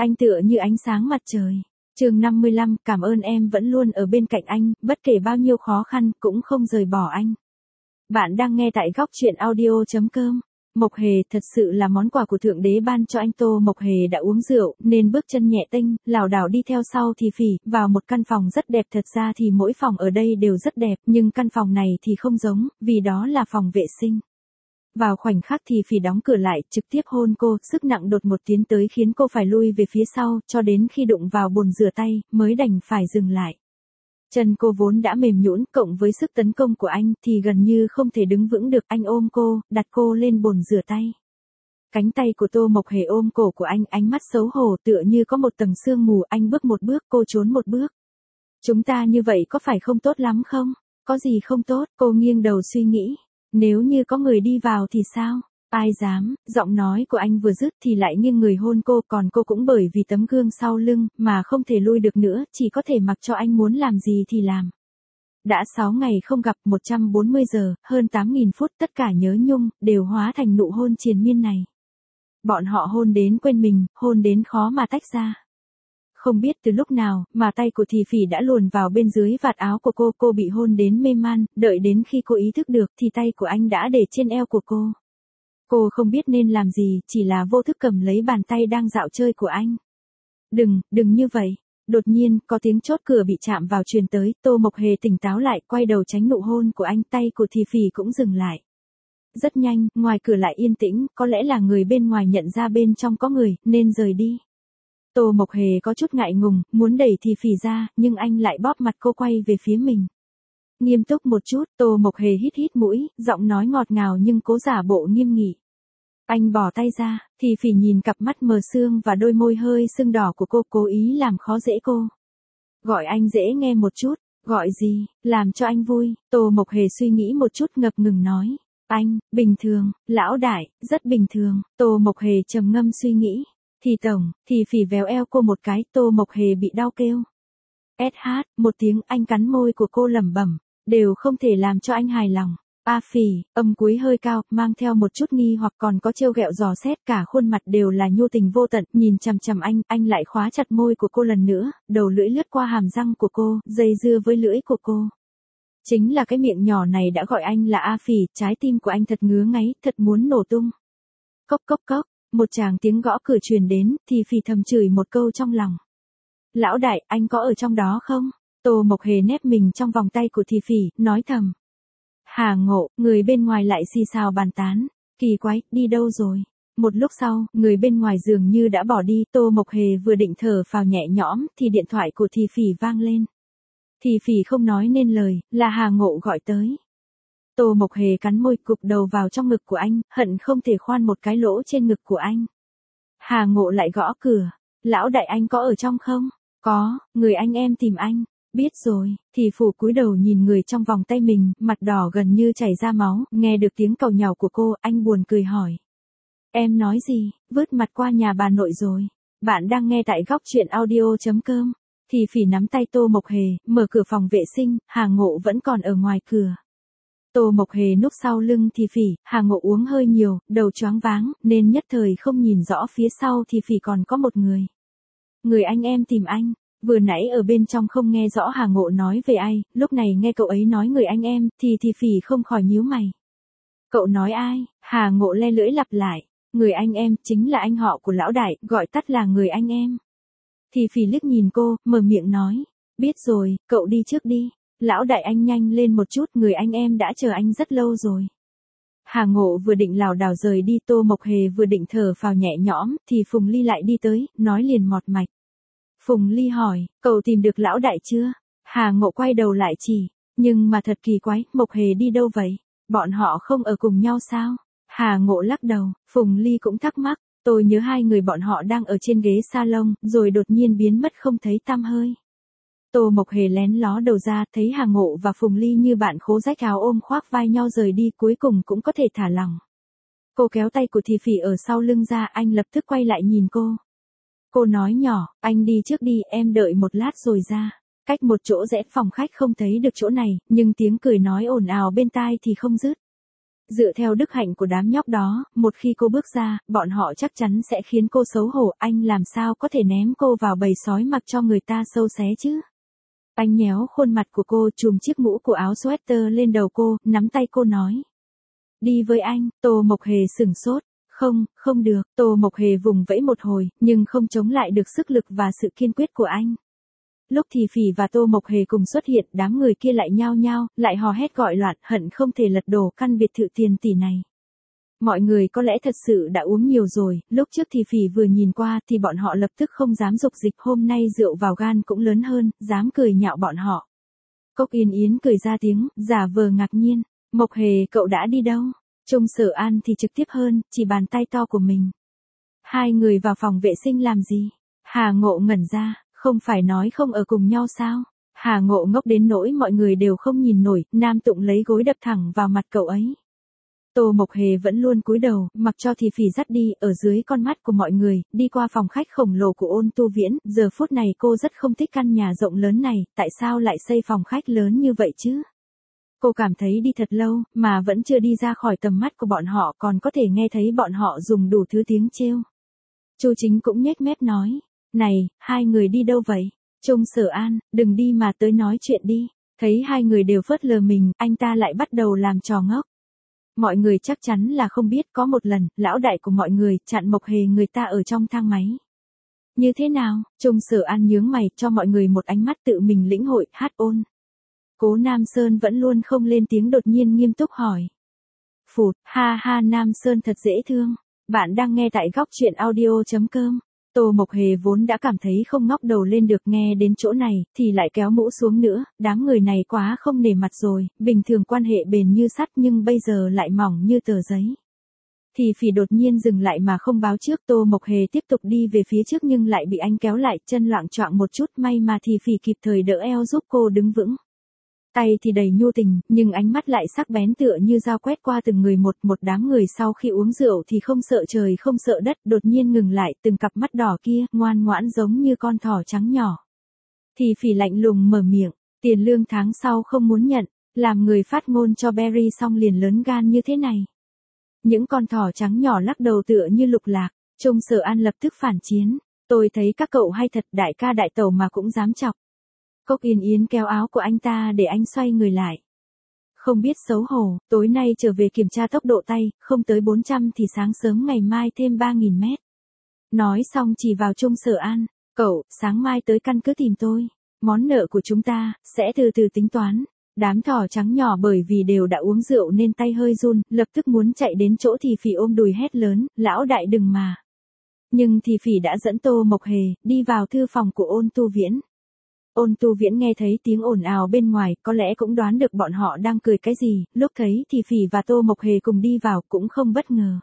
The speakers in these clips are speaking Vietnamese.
Anh tựa như ánh sáng mặt trời. Chương 55, cảm ơn em vẫn luôn ở bên cạnh anh, bất kể bao nhiêu khó khăn, cũng không rời bỏ anh. Bạn đang nghe tại góc truyện audio.com. Mộc Hề, thật sự là món quà của Thượng Đế ban cho anh. Tô Mộc Hề đã uống rượu, nên bước chân nhẹ tênh, lảo đảo đi theo sau Thì Phỉ, vào một căn phòng rất đẹp. Thật ra thì mỗi phòng ở đây đều rất đẹp, nhưng căn phòng này thì không giống, vì đó là phòng vệ sinh. Vào khoảnh khắc Thì Phỉ đóng cửa lại, trực tiếp hôn cô, sức nặng đột ngột tiến tới khiến cô phải lui về phía sau, cho đến khi đụng vào bồn rửa tay, mới đành phải dừng lại. Chân cô vốn đã mềm nhũn, cộng với sức tấn công của anh thì gần như không thể đứng vững được. Anh ôm cô, đặt cô lên bồn rửa tay. Cánh tay của Tô Mộc Hề ôm cổ của anh, ánh mắt xấu hổ tựa như có một tầng sương mù. Anh bước một bước, cô trốn một bước. Chúng ta như vậy có phải không tốt lắm không? Có gì không tốt? Cô nghiêng đầu suy nghĩ. Nếu như có người đi vào thì sao? Ai dám? Giọng nói của anh vừa dứt thì lại nghiêng người hôn cô, còn cô cũng bởi vì tấm gương sau lưng mà không thể lui được nữa, chỉ có thể mặc cho anh muốn làm gì thì làm. Đã 6 ngày không gặp, 140 giờ, hơn 8.000 phút, tất cả nhớ nhung đều hóa thành nụ hôn triền miên này. Bọn họ hôn đến quên mình, hôn đến khó mà tách ra. Không biết từ lúc nào mà tay của Thì Phỉ đã luồn vào bên dưới vạt áo của cô bị hôn đến mê man, đợi đến khi cô ý thức được thì tay của anh đã để trên eo của cô. Cô không biết nên làm gì, chỉ là vô thức cầm lấy bàn tay đang dạo chơi của anh. Đừng như vậy. Đột nhiên, có tiếng chốt cửa bị chạm vào truyền tới, Tô Mộc Hề tỉnh táo lại, quay đầu tránh nụ hôn của anh, tay của Thì Phỉ cũng dừng lại. Rất nhanh, ngoài cửa lại yên tĩnh, có lẽ là người bên ngoài nhận ra bên trong có người, nên rời đi. Tô Mộc Hề có chút ngại ngùng, muốn đẩy Thì Phỉ ra, nhưng anh lại bóp mặt cô quay về phía mình. Nghiêm túc một chút, Tô Mộc Hề hít mũi, giọng nói ngọt ngào nhưng cố giả bộ nghiêm nghị. Anh bỏ tay ra, Thì Phỉ nhìn cặp mắt mờ sương và đôi môi hơi sưng đỏ của cô, cố ý làm khó dễ cô. Gọi anh dễ nghe một chút. Gọi gì? Làm cho anh vui. Tô Mộc Hề suy nghĩ một chút, ngập ngừng nói. Anh, bình thường, lão đại, rất bình thường. Tô Mộc Hề trầm ngâm suy nghĩ. Thì tổng, Thì Phỉ véo eo cô một cái, Tô Mộc Hề bị đau kêu. SH, một tiếng, anh cắn môi của cô lẩm bẩm, đều không thể làm cho anh hài lòng. A Phỉ, âm cuối hơi cao, mang theo một chút nghi hoặc còn có trêu ghẹo dò xét, cả khuôn mặt đều là nhu tình vô tận, nhìn chằm chằm anh lại khóa chặt môi của cô lần nữa, đầu lưỡi lướt qua hàm răng của cô, dây dưa với lưỡi của cô. Chính là cái miệng nhỏ này đã gọi anh là A Phỉ, trái tim của anh thật ngứa ngáy, thật muốn nổ tung. Cốc cốc cốc, một tràng tiếng gõ cửa truyền đến, Thì Phỉ thầm chửi một câu trong lòng. Lão đại, anh có ở trong đó không? Tô Mộc Hề nép mình trong vòng tay của Thì Phỉ, nói thầm. Hà Ngộ, người bên ngoài lại xì xào bàn tán. Kỳ quái, đi đâu rồi? Một lúc sau, người bên ngoài dường như đã bỏ đi, Tô Mộc Hề vừa định thở phào nhẹ nhõm, thì điện thoại của Thì Phỉ vang lên. Thì Phỉ không nói nên lời, là Hà Ngộ gọi tới. Tô Mộc Hề cắn môi, cụp đầu vào trong ngực của anh, hận không thể khoan một cái lỗ trên ngực của anh. Hà Ngộ lại gõ cửa. Lão đại, anh có ở trong không? Có, người anh em tìm anh. Biết rồi. Thì Phủ cúi đầu nhìn người trong vòng tay mình, mặt đỏ gần như chảy ra máu, nghe được tiếng càu nhàu của cô, anh buồn cười hỏi. Em nói gì? Vứt mặt qua nhà bà nội rồi. Bạn đang nghe tại góc truyện audio.com. Thì Phỉ nắm tay Tô Mộc Hề, mở cửa phòng vệ sinh, Hà Ngộ vẫn còn ở ngoài cửa. Tô Mộc Hề núp sau lưng Thì Phỉ, Hà Ngộ uống hơi nhiều, đầu choáng váng, nên nhất thời không nhìn rõ phía sau Thì Phỉ còn có một người. Người anh em tìm anh. Vừa nãy ở bên trong không nghe rõ Hà Ngộ nói về ai, lúc này nghe cậu ấy nói người anh em, thì Phỉ không khỏi nhíu mày. Cậu nói ai? Hà Ngộ le lưỡi lặp lại. Người anh em, chính là anh họ của lão đại, gọi tắt là người anh em. Thì Phỉ liếc nhìn cô, mở miệng nói. Biết rồi, cậu đi trước đi. Lão đại anh nhanh lên một chút, người anh em đã chờ anh rất lâu rồi. Hà Ngộ vừa định lảo đảo rời đi, Tô Mộc Hề vừa định thở phào nhẹ nhõm, thì Phùng Ly lại đi tới, nói liền mọt mạch. Phùng Ly hỏi, cậu tìm được lão đại chưa? Hà Ngộ quay đầu lại chỉ, nhưng mà thật kỳ quái, Mộc Hề đi đâu vậy? Bọn họ không ở cùng nhau sao? Hà Ngộ lắc đầu, Phùng Ly cũng thắc mắc, tôi nhớ hai người bọn họ đang ở trên ghế salon, rồi đột nhiên biến mất không thấy tăm hơi. Tô Mộc Hề lén ló đầu ra, thấy Hà Ngộ và Phùng Ly như bạn khố rách áo ôm khoác vai nhau rời đi, cuối cùng cũng có thể thả lỏng. Cô kéo tay của Thì Phỉ ở sau lưng ra, anh lập tức quay lại nhìn cô. Cô nói nhỏ, anh đi trước đi, em đợi một lát rồi ra. Cách một chỗ rẽ phòng khách không thấy được chỗ này, nhưng tiếng cười nói ồn ào bên tai thì không dứt. Dựa theo đức hạnh của đám nhóc đó, một khi cô bước ra, bọn họ chắc chắn sẽ khiến cô xấu hổ, anh làm sao có thể ném cô vào bầy sói mặc cho người ta sâu xé chứ. Anh nhéo khuôn mặt của cô, chùm chiếc mũ của áo sweater lên đầu cô, nắm tay cô nói. Đi với anh. Tô Mộc Hề sửng sốt. Không, không được. Tô Mộc Hề vùng vẫy một hồi, nhưng không chống lại được sức lực và sự kiên quyết của anh. Lúc thì Phỉ và Tô Mộc Hề cùng xuất hiện, đám người kia lại nhao nhao, lại hò hét gọi loạn, hận không thể lật đổ căn biệt thự tiền tỷ này. Mọi người có lẽ thật sự đã uống nhiều rồi, lúc trước thì Phỉ vừa nhìn qua thì bọn họ lập tức không dám dục dịch, hôm nay rượu vào gan cũng lớn hơn, dám cười nhạo bọn họ. Cốc Yên Yến cười ra tiếng, giả vờ ngạc nhiên. Mộc Hề, cậu đã đi đâu? Trung Sở An thì trực tiếp hơn, chỉ bàn tay to của mình. Hai người vào phòng vệ sinh làm gì? Hà Ngộ ngẩn ra, không phải nói không ở cùng nhau sao? Hà Ngộ ngốc đến nỗi mọi người đều không nhìn nổi, Nam Tụng lấy gối đập thẳng vào mặt cậu ấy. Tô Mộc Hề vẫn luôn cúi đầu, mặc cho thì Phỉ dắt đi, ở dưới con mắt của mọi người, đi qua phòng khách khổng lồ của Ôn Tu Viễn, giờ phút này cô rất không thích căn nhà rộng lớn này, tại sao lại xây phòng khách lớn như vậy chứ? Cô cảm thấy đi thật lâu, mà vẫn chưa đi ra khỏi tầm mắt của bọn họ, còn có thể nghe thấy bọn họ dùng đủ thứ tiếng trêu. Chu Chính cũng nhếch mép nói, này, hai người đi đâu vậy? Trung Sở An, đừng đi mà tới nói chuyện đi. Thấy hai người đều phớt lờ mình, anh ta lại bắt đầu làm trò ngốc. Mọi người chắc chắn là không biết, có một lần, lão đại của mọi người chặn Mộc Hề người ta ở trong thang máy. Như thế nào? Trung Sở An nhướng mày, cho mọi người một ánh mắt tự mình lĩnh hội, hát ôn. Cố Nam Sơn vẫn luôn không lên tiếng, đột nhiên nghiêm túc hỏi. Phụt, ha ha, Nam Sơn thật dễ thương. Bạn đang nghe tại góc truyện audio.com. Tô Mộc Hề vốn đã cảm thấy không ngóc đầu lên được, nghe đến chỗ này, thì lại kéo mũ xuống nữa, đám người này quá không nể mặt rồi, bình thường quan hệ bền như sắt nhưng bây giờ lại mỏng như tờ giấy. Thì Phỉ đột nhiên dừng lại mà không báo trước, Tô Mộc Hề tiếp tục đi về phía trước nhưng lại bị anh kéo lại, chân loạng choạng một chút, may mà thì Phỉ kịp thời đỡ eo giúp cô đứng vững. Tay thì đầy nhu tình, nhưng ánh mắt lại sắc bén tựa như dao quét qua từng người một, một đám người sau khi uống rượu thì không sợ trời không sợ đất, đột nhiên ngừng lại, từng cặp mắt đỏ kia, ngoan ngoãn giống như con thỏ trắng nhỏ. Thì Phỉ lạnh lùng mở miệng, tiền lương tháng sau không muốn nhận, làm người phát ngôn cho Berry xong liền lớn gan như thế này. Những con thỏ trắng nhỏ lắc đầu tựa như lục lạc, Trung Sở An lập tức phản chiến, tôi thấy các cậu hay thật, đại ca đại tẩu mà cũng dám chọc. Cốc Yên Yến kéo áo của anh ta để anh xoay người lại. Không biết xấu hổ, tối nay trở về kiểm tra tốc độ tay, không tới 400 thì sáng sớm ngày mai thêm 3.000 mét. Nói xong chỉ vào Trung Sở An, cậu, sáng mai tới căn cứ tìm tôi. Món nợ của chúng ta, sẽ từ từ tính toán. Đám thỏ trắng nhỏ bởi vì đều đã uống rượu nên tay hơi run, lập tức muốn chạy đến chỗ thì Phỉ ôm đùi hét lớn, lão đại đừng mà. Nhưng thì Phỉ đã dẫn Tô Mộc Hề, đi vào thư phòng của Ôn Tu Viễn. Ôn Tu Viễn nghe thấy tiếng ồn ào bên ngoài, có lẽ cũng đoán được bọn họ đang cười cái gì, lúc thấy thì Phỉ và Tô Mộc Hề cùng đi vào cũng không bất ngờ.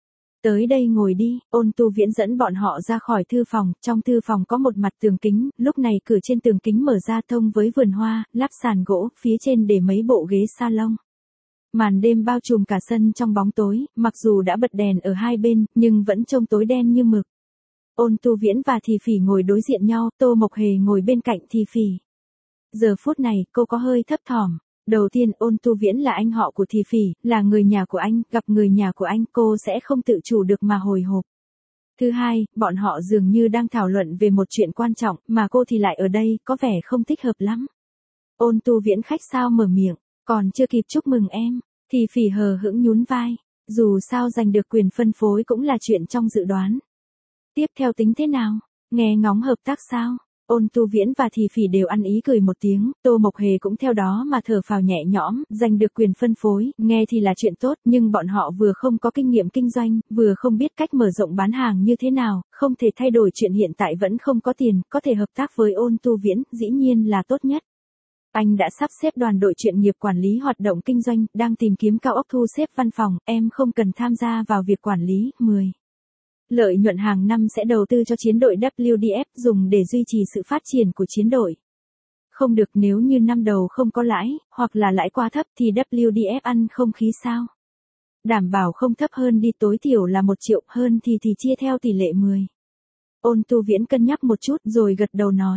Tới đây ngồi đi, Ôn Tu Viễn dẫn bọn họ ra khỏi thư phòng, trong thư phòng có một mặt tường kính, lúc này cửa trên tường kính mở ra thông với vườn hoa, lắp sàn gỗ, phía trên để mấy bộ ghế salon. Màn đêm bao trùm cả sân trong bóng tối, mặc dù đã bật đèn ở hai bên, nhưng vẫn trông tối đen như mực. Ôn Tu Viễn và Thì Phỉ ngồi đối diện nhau, Tô Mộc Hề ngồi bên cạnh Thì Phỉ. Giờ phút này, cô có hơi thấp thỏm. Đầu tiên, Ôn Tu Viễn là anh họ của Thì Phỉ, là người nhà của anh, gặp người nhà của anh, cô sẽ không tự chủ được mà hồi hộp. Thứ hai, bọn họ dường như đang thảo luận về một chuyện quan trọng, mà cô thì lại ở đây, có vẻ không thích hợp lắm. Ôn Tu Viễn khách sáo mở miệng, còn chưa kịp chúc mừng em. Thì Phỉ hờ hững nhún vai. Dù sao giành được quyền phân phối cũng là chuyện trong dự đoán. Tiếp theo tính thế nào? Nghe ngóng hợp tác sao? Ôn Tu Viễn và Thì Phỉ đều ăn ý cười một tiếng, Tô Mộc Hề cũng theo đó mà thở phào nhẹ nhõm, giành được quyền phân phối, nghe thì là chuyện tốt, nhưng bọn họ vừa không có kinh nghiệm kinh doanh, vừa không biết cách mở rộng bán hàng như thế nào, không thể thay đổi chuyện hiện tại vẫn không có tiền, có thể hợp tác với Ôn Tu Viễn, dĩ nhiên là tốt nhất. Anh đã sắp xếp đoàn đội chuyên nghiệp quản lý hoạt động kinh doanh, đang tìm kiếm cao ốc thu xếp văn phòng, em không cần tham gia vào việc quản lý. 10. Lợi nhuận hàng năm sẽ đầu tư cho chiến đội WDF, dùng để duy trì sự phát triển của chiến đội. Không được, nếu như năm đầu không có lãi, hoặc là lãi quá thấp thì WDF ăn không khí sao? Đảm bảo không thấp hơn đi, tối thiểu là 1 triệu, hơn thì chia theo tỷ lệ 10. Ôn Tu Viễn cân nhắc một chút rồi gật đầu nói.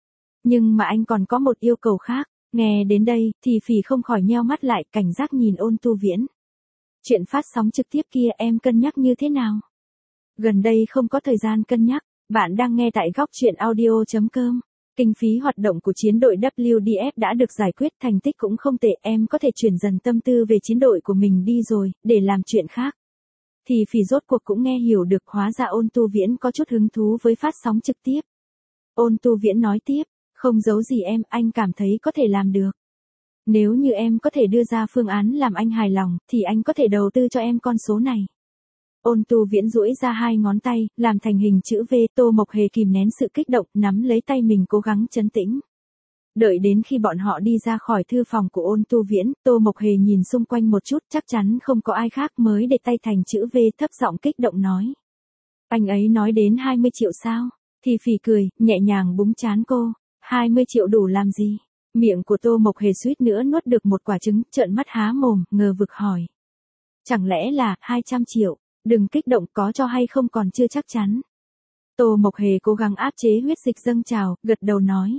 Nhưng mà anh còn có một yêu cầu khác. Nghe đến đây, thì Phỉ không khỏi nheo mắt lại, cảnh giác nhìn Ôn Tu Viễn. Chuyện phát sóng trực tiếp kia em cân nhắc như thế nào? Gần đây không có thời gian cân nhắc, bạn đang nghe tại góc chuyện audio.com. Kinh phí hoạt động của chiến đội WDF đã được giải quyết, thành tích cũng không tệ, em có thể chuyển dần tâm tư về chiến đội của mình đi rồi, để làm chuyện khác. Thì phỉ rốt cuộc cũng nghe hiểu được, hóa ra Ôn Tu Viễn có chút hứng thú với phát sóng trực tiếp. Ôn Tu Viễn nói tiếp, không giấu gì em, anh cảm thấy có thể làm được. Nếu như em có thể đưa ra phương án làm anh hài lòng, thì anh có thể đầu tư cho em con số này. Ôn Tu Viễn duỗi ra hai ngón tay, làm thành hình chữ V. Tô Mộc Hề kìm nén sự kích động, nắm lấy tay mình cố gắng trấn tĩnh. Đợi đến khi bọn họ đi ra khỏi thư phòng của Ôn Tu Viễn, Tô Mộc Hề nhìn xung quanh một chút, chắc chắn không có ai khác, mới để tay thành chữ V, thấp giọng kích động nói. Anh ấy nói đến 20 triệu sao? Thì phỉ cười, nhẹ nhàng búng trán cô. 20 triệu đủ làm gì? Miệng của Tô Mộc Hề suýt nữa nuốt được một quả trứng, trợn mắt há mồm, ngờ vực hỏi. Chẳng lẽ là 200 triệu? Đừng kích động, có cho hay không còn chưa chắc chắn. Tô Mộc Hề cố gắng áp chế huyết dịch dâng trào, gật đầu nói.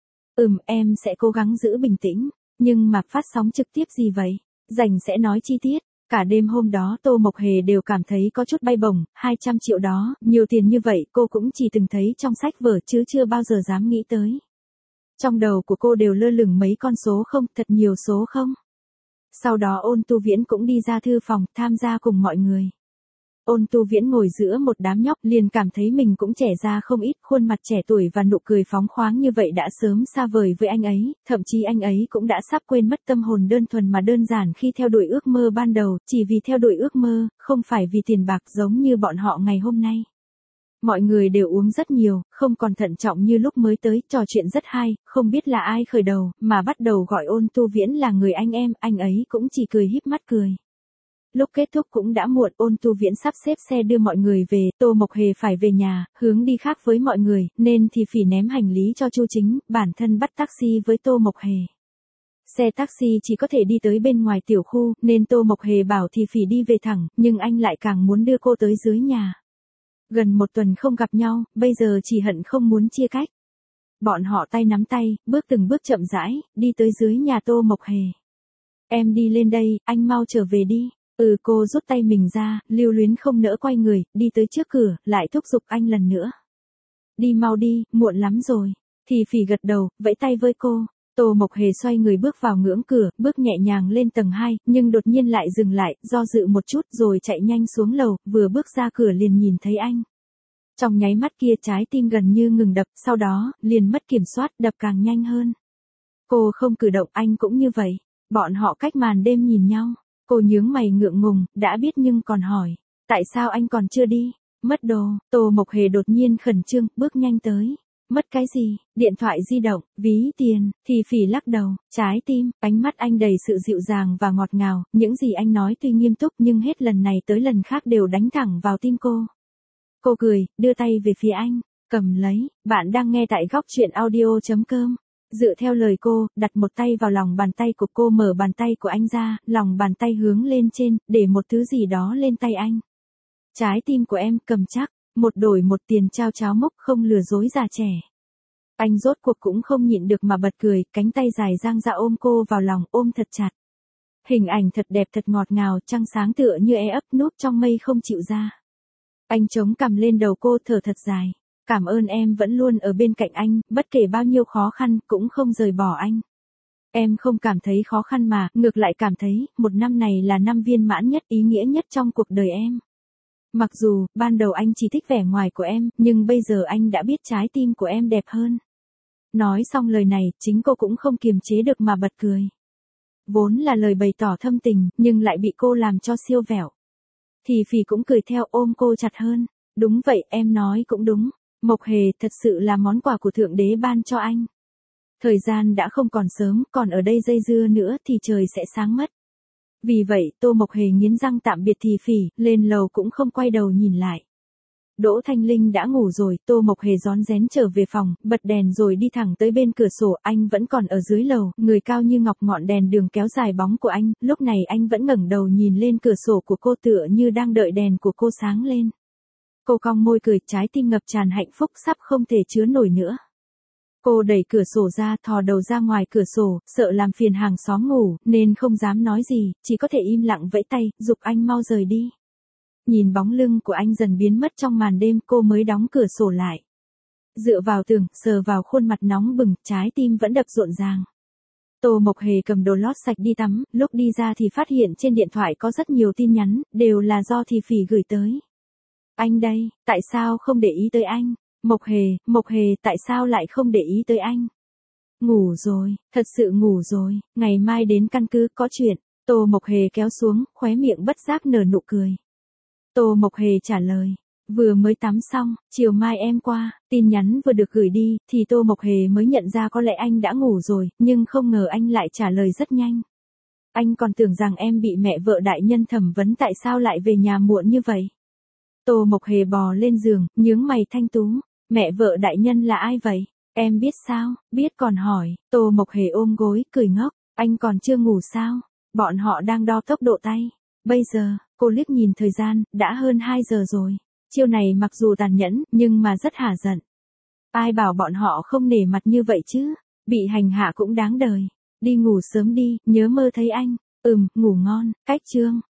Em sẽ cố gắng giữ bình tĩnh, nhưng mà phát sóng trực tiếp gì vậy? Rảnh sẽ nói chi tiết. Cả đêm hôm đó Tô Mộc Hề đều cảm thấy có chút bay bổng, 200 triệu đó, nhiều tiền như vậy cô cũng chỉ từng thấy trong sách vở chứ chưa bao giờ dám nghĩ tới. Trong đầu của cô đều lơ lửng mấy con số không, thật nhiều số không. Sau đó Ôn Tu Viễn cũng đi ra thư phòng, tham gia cùng mọi người. Ôn Tu Viễn ngồi giữa một đám nhóc, liền cảm thấy mình cũng trẻ ra không ít, khuôn mặt trẻ tuổi và nụ cười phóng khoáng như vậy đã sớm xa vời với anh ấy, thậm chí anh ấy cũng đã sắp quên mất tâm hồn đơn thuần mà đơn giản khi theo đuổi ước mơ ban đầu, chỉ vì theo đuổi ước mơ, không phải vì tiền bạc giống như bọn họ ngày hôm nay. Mọi người đều uống rất nhiều, không còn thận trọng như lúc mới tới, trò chuyện rất hay, không biết là ai khởi đầu, mà bắt đầu gọi Ôn Tu Viễn là người anh em, anh ấy cũng chỉ cười híp mắt cười. Lúc kết thúc cũng đã muộn, Ôn Tu Viễn sắp xếp xe đưa mọi người về, Tô Mộc Hề phải về nhà, hướng đi khác với mọi người, nên thì phỉ ném hành lý cho Chu Chính, bản thân bắt taxi với Tô Mộc Hề. Xe taxi chỉ có thể đi tới bên ngoài tiểu khu, nên Tô Mộc Hề bảo thì phỉ đi về thẳng, nhưng anh lại càng muốn đưa cô tới dưới nhà. Gần một tuần không gặp nhau, bây giờ chỉ hận không muốn chia cách. Bọn họ tay nắm tay, bước từng bước chậm rãi, đi tới dưới nhà Tô Mộc Hề. Em đi lên đây, anh mau trở về đi. Cô rút tay mình ra, lưu luyến không nỡ quay người, đi tới trước cửa, lại thúc giục anh lần nữa. Đi mau đi, muộn lắm rồi. Thì phỉ gật đầu, vẫy tay với cô. Tô Mộc Hề xoay người bước vào ngưỡng cửa, bước nhẹ nhàng lên tầng 2, nhưng đột nhiên lại dừng lại, do dự một chút rồi chạy nhanh xuống lầu, vừa bước ra cửa liền nhìn thấy anh. Trong nháy mắt kia trái tim gần như ngừng đập, sau đó, liền mất kiểm soát, đập càng nhanh hơn. Cô không cử động, anh cũng như vậy. Bọn họ cách màn đêm nhìn nhau. Cô nhướng mày ngượng ngùng, đã biết nhưng còn hỏi. Tại sao anh còn chưa đi? Mất đồ, Tô Mộc Hề đột nhiên khẩn trương, bước nhanh tới. Mất cái gì? Điện thoại di động, ví tiền, thì phỉ lắc đầu, trái tim, ánh mắt anh đầy sự dịu dàng và ngọt ngào, những gì anh nói tuy nghiêm túc nhưng hết lần này tới lần khác đều đánh thẳng vào tim cô. Cô cười, đưa tay về phía anh, cầm lấy, bạn đang nghe tại góc chuyện audio.com. Dựa theo lời cô, đặt một tay vào lòng bàn tay của cô, mở bàn tay của anh ra, lòng bàn tay hướng lên trên, để một thứ gì đó lên tay anh. Trái tim của em, cầm chắc, một đổi một, tiền trao cháo mốc, không lừa dối già trẻ. Anh rốt cuộc cũng không nhịn được mà bật cười, cánh tay dài dang ra ôm cô vào lòng, ôm thật chặt. Hình ảnh thật đẹp, thật ngọt ngào, trăng sáng tựa như ấp núp trong mây không chịu ra. Anh chống cằm lên đầu cô, thở thật dài. Cảm ơn em vẫn luôn ở bên cạnh anh, bất kể bao nhiêu khó khăn, cũng không rời bỏ anh. Em không cảm thấy khó khăn mà, ngược lại cảm thấy, một năm này là năm viên mãn nhất, ý nghĩa nhất trong cuộc đời em. Mặc dù, ban đầu anh chỉ thích vẻ ngoài của em, nhưng bây giờ anh đã biết trái tim của em đẹp hơn. Nói xong lời này, chính cô cũng không kiềm chế được mà bật cười. Vốn là lời bày tỏ thâm tình, nhưng lại bị cô làm cho siêu vẹo. Thì phỉ cũng cười theo, ôm cô chặt hơn. Đúng vậy, em nói cũng đúng. Mộc Hề, thật sự là món quà của Thượng Đế ban cho anh. Thời gian đã không còn sớm, còn ở đây dây dưa nữa thì trời sẽ sáng mất. Vì vậy, Tô Mộc Hề nghiến răng tạm biệt thì phỉ, lên lầu cũng không quay đầu nhìn lại. Đỗ Thanh Linh đã ngủ rồi, Tô Mộc Hề rón rén trở về phòng, bật đèn rồi đi thẳng tới bên cửa sổ, anh vẫn còn ở dưới lầu, người cao như ngọc, ngọn đèn đường kéo dài bóng của anh, lúc này anh vẫn ngẩng đầu nhìn lên cửa sổ của cô, tựa như đang đợi đèn của cô sáng lên. Cô cong môi cười, trái tim ngập tràn hạnh phúc, sắp không thể chứa nổi nữa. Cô đẩy cửa sổ ra, thò đầu ra ngoài cửa sổ, sợ làm phiền hàng xóm ngủ, nên không dám nói gì, chỉ có thể im lặng vẫy tay, giục anh mau rời đi. Nhìn bóng lưng của anh dần biến mất trong màn đêm, cô mới đóng cửa sổ lại. Dựa vào tường, sờ vào khuôn mặt nóng bừng, trái tim vẫn đập rộn ràng. Tô Mộc Hề cầm đồ lót sạch đi tắm, lúc đi ra thì phát hiện trên điện thoại có rất nhiều tin nhắn, đều là do Thì Phỉ gửi tới. Anh đây, tại sao không để ý tới anh? Mộc Hề, tại sao lại không để ý tới anh? Ngủ rồi, thật sự ngủ rồi, ngày mai đến căn cứ có chuyện. Tô Mộc Hề kéo xuống, khóe miệng bất giác nở nụ cười. Tô Mộc Hề trả lời. Vừa mới tắm xong, chiều mai em qua. Tin nhắn vừa được gửi đi, thì Tô Mộc Hề mới nhận ra có lẽ anh đã ngủ rồi, nhưng không ngờ anh lại trả lời rất nhanh. Anh còn tưởng rằng em bị mẹ vợ đại nhân thẩm vấn tại sao lại về nhà muộn như vậy. Tô Mộc Hề bò lên giường, nhướng mày thanh tú. Mẹ vợ đại nhân là ai vậy? Em biết sao? Biết còn hỏi. Tô Mộc Hề ôm gối, cười ngốc. Anh còn chưa ngủ sao? Bọn họ đang đo tốc độ tay. Bây giờ, cô liếc nhìn thời gian, đã hơn 2 giờ rồi. Chiêu này mặc dù tàn nhẫn, nhưng mà rất hả giận. Ai bảo bọn họ không nể mặt như vậy chứ? Bị hành hạ cũng đáng đời. Đi ngủ sớm đi, nhớ mơ thấy anh. Ngủ ngon. Cách chương.